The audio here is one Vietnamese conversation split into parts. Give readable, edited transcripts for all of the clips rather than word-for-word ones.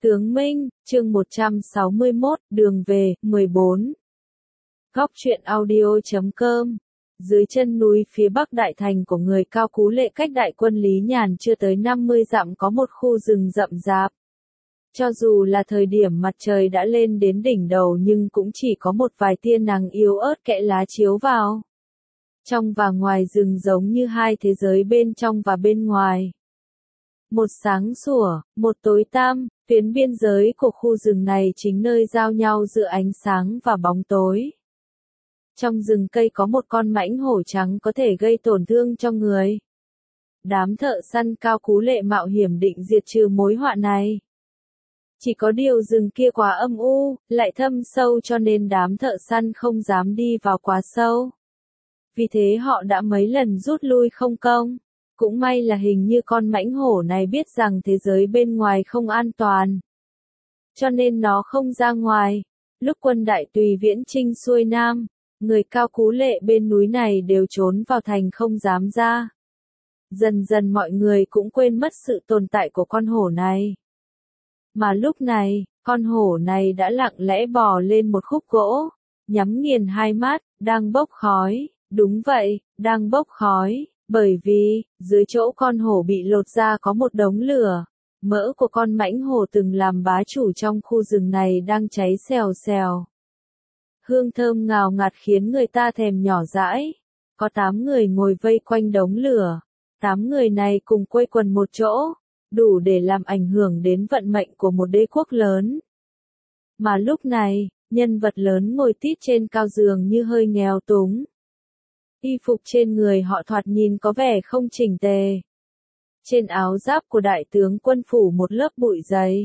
Tướng Minh, chương 161, đường về, 14. Góc truyện audio.com. Dưới chân núi phía bắc đại thành của người Cao Cú Lệ cách đại quân Lý Nhàn chưa tới 50 dặm có một khu rừng rậm rạp. Cho dù là thời điểm mặt trời đã lên đến đỉnh đầu nhưng cũng chỉ có một vài tia nắng yếu ớt kẽ lá chiếu vào. Trong và ngoài rừng giống như hai thế giới bên trong và bên ngoài. Một sáng sủa, một tối tăm, tuyến biên giới của khu rừng này chính nơi giao nhau giữa ánh sáng và bóng tối. Trong rừng cây có một con mãnh hổ trắng có thể gây tổn thương cho người. Đám thợ săn Cao Cú Lệ mạo hiểm định diệt trừ mối họa này. Chỉ có điều rừng kia quá âm u, lại thâm sâu cho nên đám thợ săn không dám đi vào quá sâu. Vì thế họ đã mấy lần rút lui không công. Cũng may là hình như con mãnh hổ này biết rằng thế giới bên ngoài không an toàn. Cho nên nó không ra ngoài. Lúc quân Đại Tùy viễn chinh xuôi nam, người Cao Cú Lệ bên núi này đều trốn vào thành không dám ra. Dần dần mọi người cũng quên mất sự tồn tại của con hổ này. Mà lúc này, con hổ này đã lặng lẽ bò lên một khúc gỗ, nhắm nghiền hai mắt, đang bốc khói. Đúng vậy, đang bốc khói. Bởi vì, dưới chỗ con hổ bị lột ra có một đống lửa. Mỡ của con mãnh hổ từng làm bá chủ trong khu rừng này đang cháy xèo xèo. Hương thơm ngào ngạt khiến người ta thèm nhỏ dãi. Có 8 người ngồi vây quanh đống lửa. 8 người này cùng quây quần một chỗ, đủ để làm ảnh hưởng đến vận mệnh của một đế quốc lớn. Mà lúc này, nhân vật lớn ngồi tít trên cao giường như hơi nghèo túng. Y phục trên người họ thoạt nhìn có vẻ không chỉnh tề. Trên áo giáp của đại tướng quân phủ một lớp bụi dày.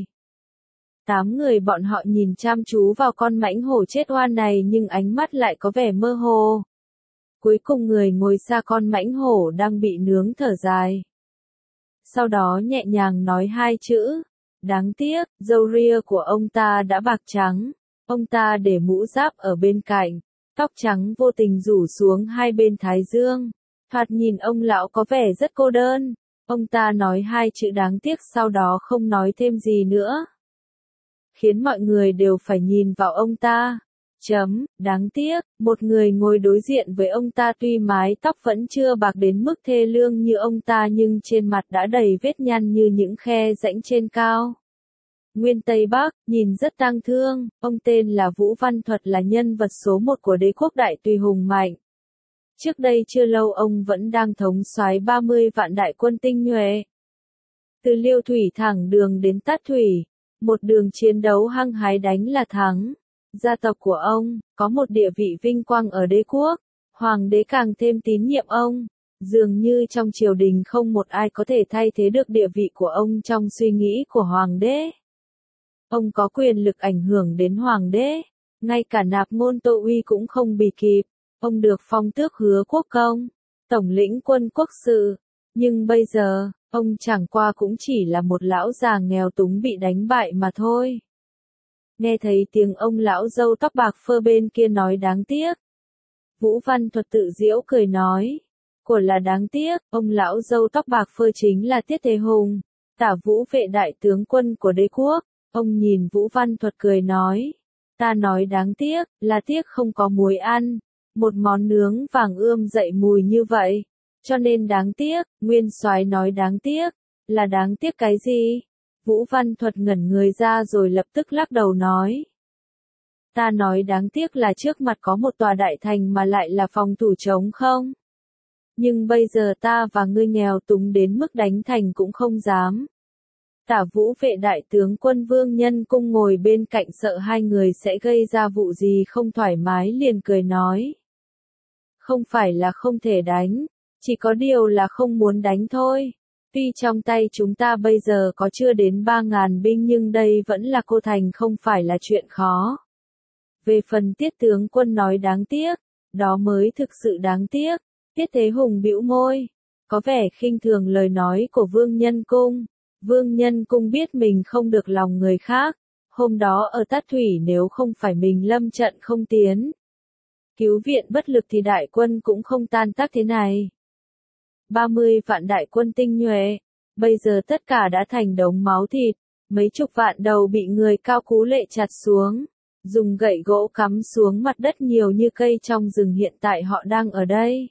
8 người bọn họ nhìn chăm chú vào con mãnh hổ chết oan này nhưng ánh mắt lại có vẻ mơ hồ. Cuối cùng người ngồi xa con mãnh hổ đang bị nướng thở dài. Sau đó nhẹ nhàng nói hai chữ. Đáng tiếc, râu ria của ông ta đã bạc trắng. Ông ta để mũ giáp ở bên cạnh. Tóc trắng vô tình rủ xuống hai bên thái dương. Thoạt nhìn ông lão có vẻ rất cô đơn. Ông ta nói hai chữ đáng tiếc sau đó không nói thêm gì nữa. Khiến mọi người đều phải nhìn vào ông ta. Đáng tiếc, một người ngồi đối diện với ông ta tuy mái tóc vẫn chưa bạc đến mức thê lương như ông ta nhưng trên mặt đã đầy vết nhăn như những khe rãnh trên cao. Nguyên Tây Bắc, nhìn rất tang thương, ông tên là Vũ Văn Thuật là nhân vật số 1 của đế quốc Đại Tùy hùng mạnh. Trước đây chưa lâu ông vẫn đang thống soái 30 vạn đại quân tinh nhuệ. Từ Liêu Thủy thẳng đường đến Tát Thủy, một đường chiến đấu hăng hái đánh là thắng. Gia tộc của ông, có một địa vị vinh quang ở đế quốc, hoàng đế càng thêm tín nhiệm ông. Dường như trong triều đình không một ai có thể thay thế được địa vị của ông trong suy nghĩ của hoàng đế. Ông có quyền lực ảnh hưởng đến hoàng đế, ngay cả Nạp Ngôn Tô Uy cũng không bì kịp. Ông được phong tước Hứa Quốc Công, tổng lĩnh quân quốc sự. Nhưng bây giờ, ông chẳng qua cũng chỉ là một lão già nghèo túng bị đánh bại mà thôi. Nghe thấy tiếng ông lão râu tóc bạc phơ bên kia nói đáng tiếc. Vũ Văn Thuật tự giễu cười nói. Của là đáng tiếc, ông lão râu tóc bạc phơ chính là Tiết Thế Hùng, Tả Vũ vệ đại tướng quân của đế quốc. Ông nhìn Vũ Văn Thuật cười nói. Ta nói đáng tiếc, là tiếc không có muối ăn. Một món nướng vàng ươm dậy mùi như vậy. Cho nên đáng tiếc, Nguyên Soái nói đáng tiếc. Là đáng tiếc cái gì? Vũ Văn Thuật ngẩn người ra rồi lập tức lắc đầu nói. Ta nói đáng tiếc là trước mặt có một tòa đại thành mà lại là phòng thủ trống không. Nhưng bây giờ ta và ngươi nghèo túng đến mức đánh thành cũng không dám. Tả Vũ vệ đại tướng quân Vương Nhân Cung ngồi bên cạnh sợ hai người sẽ gây ra vụ gì không thoải mái liền cười nói. Không phải là không thể đánh, chỉ có điều là không muốn đánh thôi. Tuy trong tay chúng ta bây giờ có chưa đến 3.000 binh nhưng đây vẫn là cô thành không phải là chuyện khó. Về phần Tiết tướng quân nói đáng tiếc, đó mới thực sự đáng tiếc. Tiết Thế Hùng bĩu môi, có vẻ khinh thường lời nói của Vương Nhân Cung. Vương Nhân Cung biết mình không được lòng người khác. Hôm đó ở Tát Thủy nếu không phải mình lâm trận không tiến. Cứu viện bất lực thì đại quân cũng không tan tác thế này. 30 vạn đại quân tinh nhuệ. Bây giờ tất cả đã thành đống máu thịt. Mấy chục vạn đầu bị người Cao Cú Lệ chặt xuống, dùng gậy gỗ cắm xuống mặt đất nhiều như cây trong rừng hiện tại họ đang ở đây.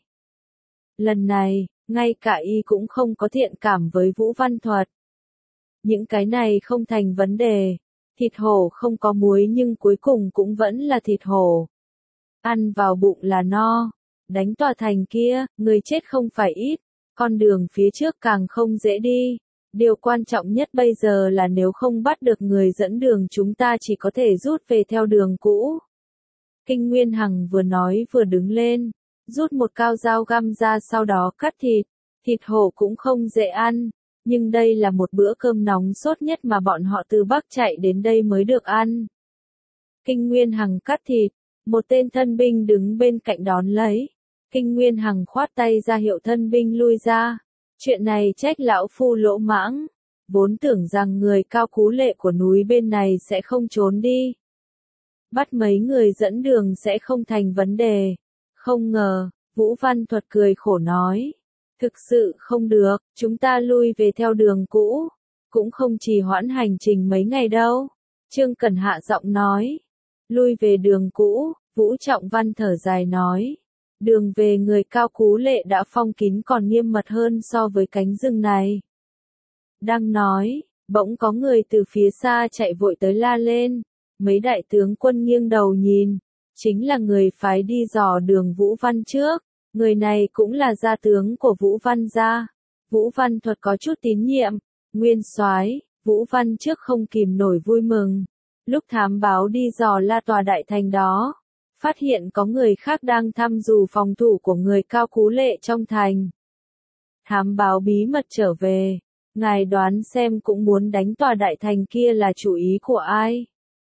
Lần này, ngay cả y cũng không có thiện cảm với Vũ Văn Thuật. Những cái này không thành vấn đề. Thịt hổ không có muối nhưng cuối cùng cũng vẫn là thịt hổ. Ăn vào bụng là no. Đánh tòa thành kia, người chết không phải ít. Con đường phía trước càng không dễ đi. Điều quan trọng nhất bây giờ là nếu không bắt được người dẫn đường chúng ta chỉ có thể rút về theo đường cũ. Kinh Nguyên Hằng vừa nói vừa đứng lên, rút một cao dao găm ra sau đó cắt thịt. Thịt hổ cũng không dễ ăn, nhưng đây là một bữa cơm nóng sốt nhất mà bọn họ từ Bắc chạy đến đây mới được ăn. Kinh Nguyên Hằng cắt thịt, một tên thân binh đứng bên cạnh đón lấy. Kinh Nguyên Hằng khoát tay ra hiệu thân binh lui ra. Chuyện này trách lão phu lỗ mãng, vốn tưởng rằng người Cao Cú Lệ của núi bên này sẽ không trốn đi. Bắt mấy người dẫn đường sẽ không thành vấn đề. Không ngờ, Vũ Văn Thuật cười khổ nói. Thực sự không được, chúng ta lui về theo đường cũ. Cũng không trì hoãn hành trình mấy ngày đâu. Trương Cẩn hạ giọng nói. Lui về đường cũ, Vũ Trọng Văn thở dài nói. Đường về người Cao Cú Lệ đã phong kín còn nghiêm mật hơn so với cánh rừng này. Đang nói, bỗng có người từ phía xa chạy vội tới la lên. Mấy đại tướng quân nghiêng đầu nhìn. Chính là người phái đi dò đường Vũ Văn trước. Người này cũng là gia tướng của Vũ Văn gia. Vũ Văn Thuật có chút tín nhiệm. Nguyên soái, Vũ Văn trước không kìm nổi vui mừng. Lúc thám báo đi dò la tòa đại thành đó, phát hiện có người khác đang thăm dò phòng thủ của người Cao Cú Lệ trong thành. Thám báo bí mật trở về, ngài đoán xem cũng muốn đánh tòa đại thành kia là chủ ý của ai?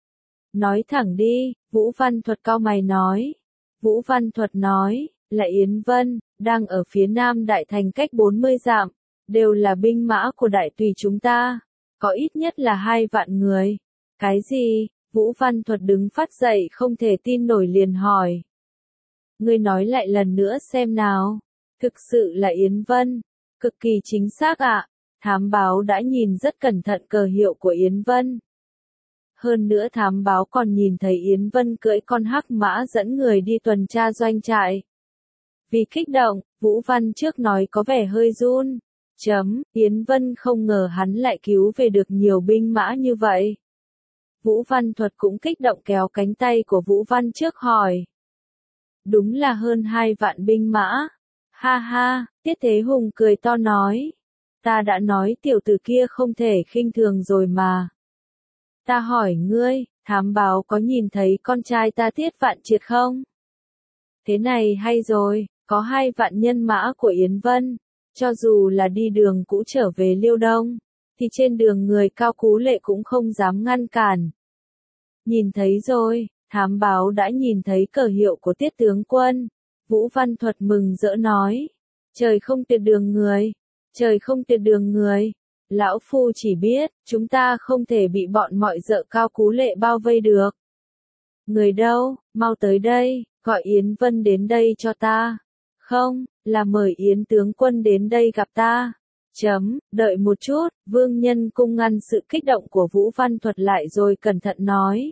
Nói thẳng đi, Vũ Văn Thuật cau mày nói. Vũ Văn Thuật nói, là Yến Vân, đang ở phía nam đại thành cách 40 dặm, đều là binh mã của đại tùy chúng ta, có ít nhất là 2 vạn người. Cái gì? Vũ Văn Thuật đứng phát dậy không thể tin nổi liền hỏi. Ngươi nói lại lần nữa xem nào. Thực sự là Yến Vân. Cực kỳ chính xác ạ. Thám báo đã nhìn rất cẩn thận cờ hiệu của Yến Vân. Hơn nữa thám báo còn nhìn thấy Yến Vân cưỡi con hắc mã dẫn người đi tuần tra doanh trại. Vì kích động, Vũ Văn trước nói có vẻ hơi run. Yến Vân không ngờ hắn lại cứu về được nhiều binh mã như vậy. Vũ Văn Thuật cũng kích động kéo cánh tay của Vũ Văn trước hỏi. Đúng là hơn 2 vạn binh mã. Ha ha, Tiết Thế Hùng cười to nói. Ta đã nói tiểu tử kia không thể khinh thường rồi mà. Ta hỏi ngươi, thám báo có nhìn thấy con trai ta Tiết Vạn Triệt không? Thế này hay rồi, có 2 vạn nhân mã của Yến Vân. Cho dù là đi đường cũ trở về Liêu Đông, thì trên đường người Cao Cú Lệ cũng không dám ngăn cản. Nhìn thấy rồi, thám báo đã nhìn thấy cờ hiệu của Tiết tướng quân. Vũ Văn Thuật mừng rỡ nói. Trời không tuyệt đường người. Trời không tuyệt đường người. Lão Phu chỉ biết, chúng ta không thể bị bọn mọi dợ Cao Cú Lệ bao vây được. Người đâu, mau tới đây, gọi Yến Vân đến đây cho ta. Không, là mời Yến tướng quân đến đây gặp ta. Đợi một chút, Vương Nhân Cung ngăn sự kích động của Vũ Văn Thuật lại rồi cẩn thận nói.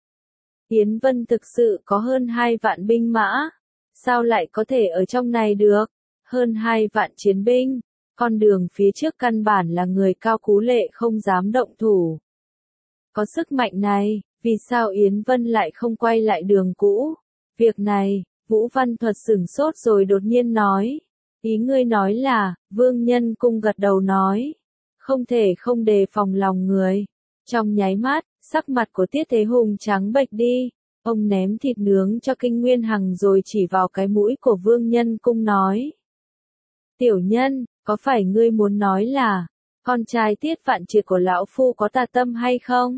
Yến Vân thực sự có hơn 2 vạn binh mã. Sao lại có thể ở trong này được? Hơn 2 vạn chiến binh. Con đường phía trước căn bản là người Cao Cú Lệ không dám động thủ. Có sức mạnh này, vì sao Yến Vân lại không quay lại đường cũ? Việc này, Vũ Văn Thuật sửng sốt rồi đột nhiên nói. Ý ngươi nói là, Vương Nhân Cung gật đầu nói. Không thể không đề phòng lòng người. Trong nháy mắt, sắc mặt của Tiết Thế Hùng trắng bệch đi. Ông ném thịt nướng cho Kinh Nguyên Hằng rồi chỉ vào cái mũi của Vương Nhân Cung nói. Tiểu nhân, có phải ngươi muốn nói là, con trai Tiết Vạn Triệt của lão phu có tà tâm hay không?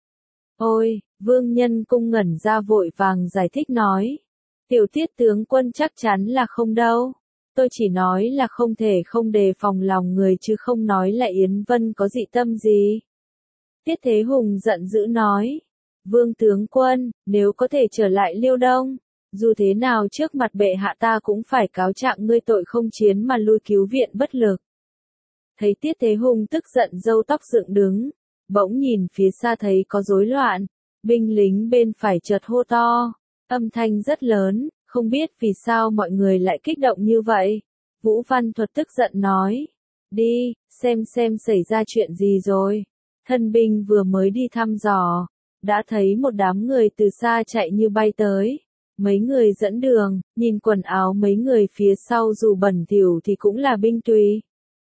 Ôi, Vương Nhân Cung ngẩn ra vội vàng giải thích nói. Tiểu Tiết tướng quân chắc chắn là không đâu. Tôi chỉ nói là không thể không đề phòng lòng người chứ không nói là Yến Vân có dị tâm gì. Tiết Thế Hùng giận dữ nói. Vương tướng quân, nếu có thể trở lại Liêu Đông, dù thế nào trước mặt bệ hạ ta cũng phải cáo trạng ngươi tội không chiến mà lui cứu viện bất lực. Thấy Tiết Thế Hùng tức giận râu tóc dựng đứng, Bỗng nhìn phía xa thấy có rối loạn, binh lính bên phải chợt hô to, âm thanh rất lớn, không biết vì sao mọi người lại kích động như vậy. Vũ Văn Thuật tức giận nói, đi, xem xảy ra chuyện gì rồi. Thân binh vừa mới đi thăm dò, đã thấy một đám người từ xa chạy như bay tới. Mấy người dẫn đường, nhìn quần áo mấy người phía sau dù bẩn thỉu thì cũng là binh tùy.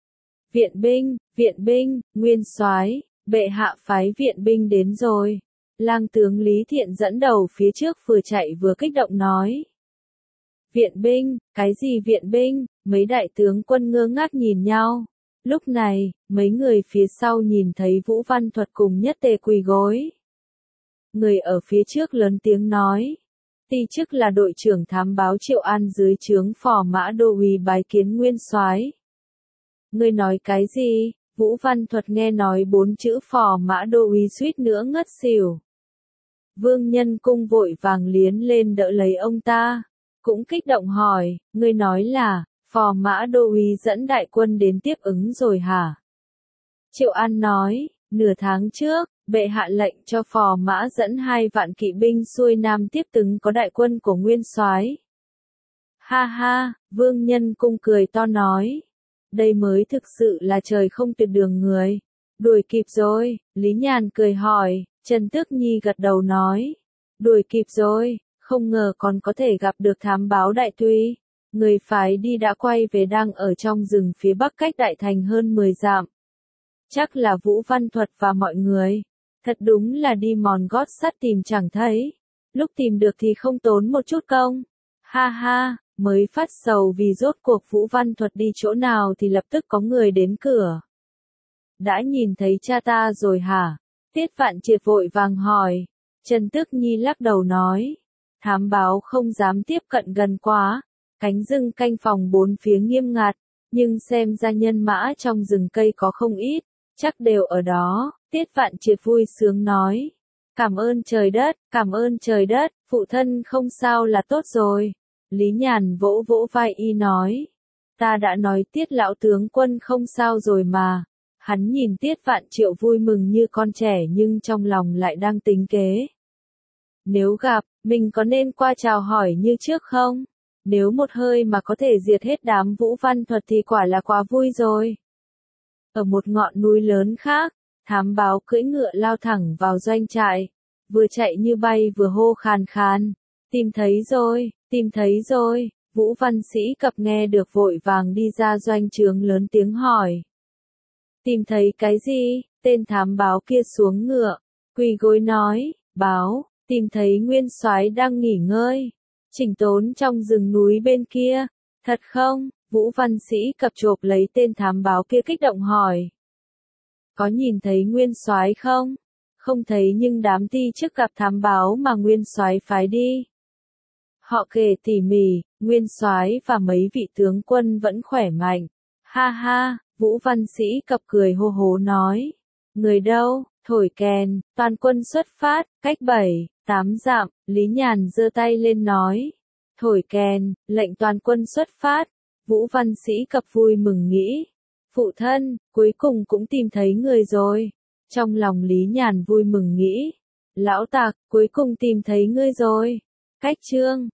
Viện binh, nguyên soái, bệ hạ phái viện binh đến rồi. Lang tướng Lý Thiện dẫn đầu phía trước vừa chạy vừa kích động nói. Viện binh, cái gì viện binh, mấy đại tướng quân ngơ ngác nhìn nhau. Lúc này, mấy người phía sau nhìn thấy Vũ Văn Thuật cùng Nhất Tề quỳ gối. Người ở phía trước lớn tiếng nói. Ti chức là đội trưởng thám báo Triệu An dưới trướng Phò Mã Đô úy bái kiến nguyên soái. Ngươi nói cái gì? Vũ Văn Thuật nghe nói 4 chữ Phò Mã Đô úy suýt nữa ngất xỉu. Vương Nhân Cung vội vàng liến lên đỡ lấy ông ta, cũng kích động hỏi, ngươi nói là, Phò Mã Đô úy dẫn đại quân đến tiếp ứng rồi hả? Triệu An nói, nửa tháng trước, bệ hạ lệnh cho Phò Mã dẫn 2 vạn kỵ binh xuôi nam tiếp ứng có đại quân của nguyên soái. Ha ha, Vương Nhân Cung cười to nói, đây mới thực sự là trời không tuyệt đường người. Đuổi kịp rồi, Lý Nhàn cười hỏi, Trần Tước Nhi gật đầu nói, đuổi kịp rồi, không ngờ còn có thể gặp được thám báo đại tùy. Người phái đi đã quay về đang ở trong rừng phía bắc cách đại thành hơn 10 dặm. Chắc là Vũ Văn Thuật và mọi người. Thật đúng là đi mòn gót sắt tìm chẳng thấy. Lúc tìm được thì không tốn một chút công. Ha ha, mới phát sầu vì rốt cuộc Vũ Văn Thuật đi chỗ nào thì lập tức có người đến cửa. Đã nhìn thấy cha ta rồi hả? Tiết Vạn Triệt vội vàng hỏi. Trần Tước Nhi lắc đầu nói. Thám báo không dám tiếp cận gần quá. Cánh rừng canh phòng 4 phía nghiêm ngặt. Nhưng xem ra nhân mã trong rừng cây có không ít. Chắc đều ở đó. Tiết Vạn Triệt vui sướng nói. Cảm ơn trời đất, phụ thân không sao là tốt rồi. Lý Nhàn vỗ vỗ vai y nói. Ta đã nói Tiết lão tướng quân không sao rồi mà. Hắn nhìn Tiết Vạn Triệu vui mừng như con trẻ nhưng trong lòng lại đang tính kế. Nếu gặp, mình có nên qua chào hỏi như trước không? Nếu một hơi mà có thể diệt hết đám Vũ Văn Thuật thì quả là quá vui rồi. Ở một ngọn núi lớn khác, thám báo cưỡi ngựa lao thẳng vào doanh trại. Vừa chạy như bay vừa hô khàn khàn. Tìm thấy rồi. Vũ Văn Sĩ cập nghe được vội vàng đi ra doanh trướng lớn tiếng hỏi. Tìm thấy cái gì? Tên thám báo kia xuống ngựa, quỳ gối nói, báo, tìm thấy nguyên soái đang nghỉ ngơi, chỉnh đốn trong rừng núi bên kia. Thật không? Vũ Văn Sĩ cập chộp lấy tên thám báo kia kích động hỏi. Có nhìn thấy nguyên soái không? Không thấy nhưng đám ti chức gặp thám báo mà nguyên soái phái đi. Họ kể tỉ mỉ, nguyên soái và mấy vị tướng quân vẫn khỏe mạnh. Ha ha, Vũ Văn Sĩ cập cười hô hố nói. Người đâu? Thổi kèn, toàn quân xuất phát, cách 7-8 dặm, Lý Nhàn giơ tay lên nói. Thổi kèn, lệnh toàn quân xuất phát. Vũ Văn Sĩ cập vui mừng nghĩ. Phụ thân, cuối cùng cũng tìm thấy người rồi. Trong lòng Lý Nhàn vui mừng nghĩ. Lão Tạc, cuối cùng tìm thấy ngươi rồi. Cách chương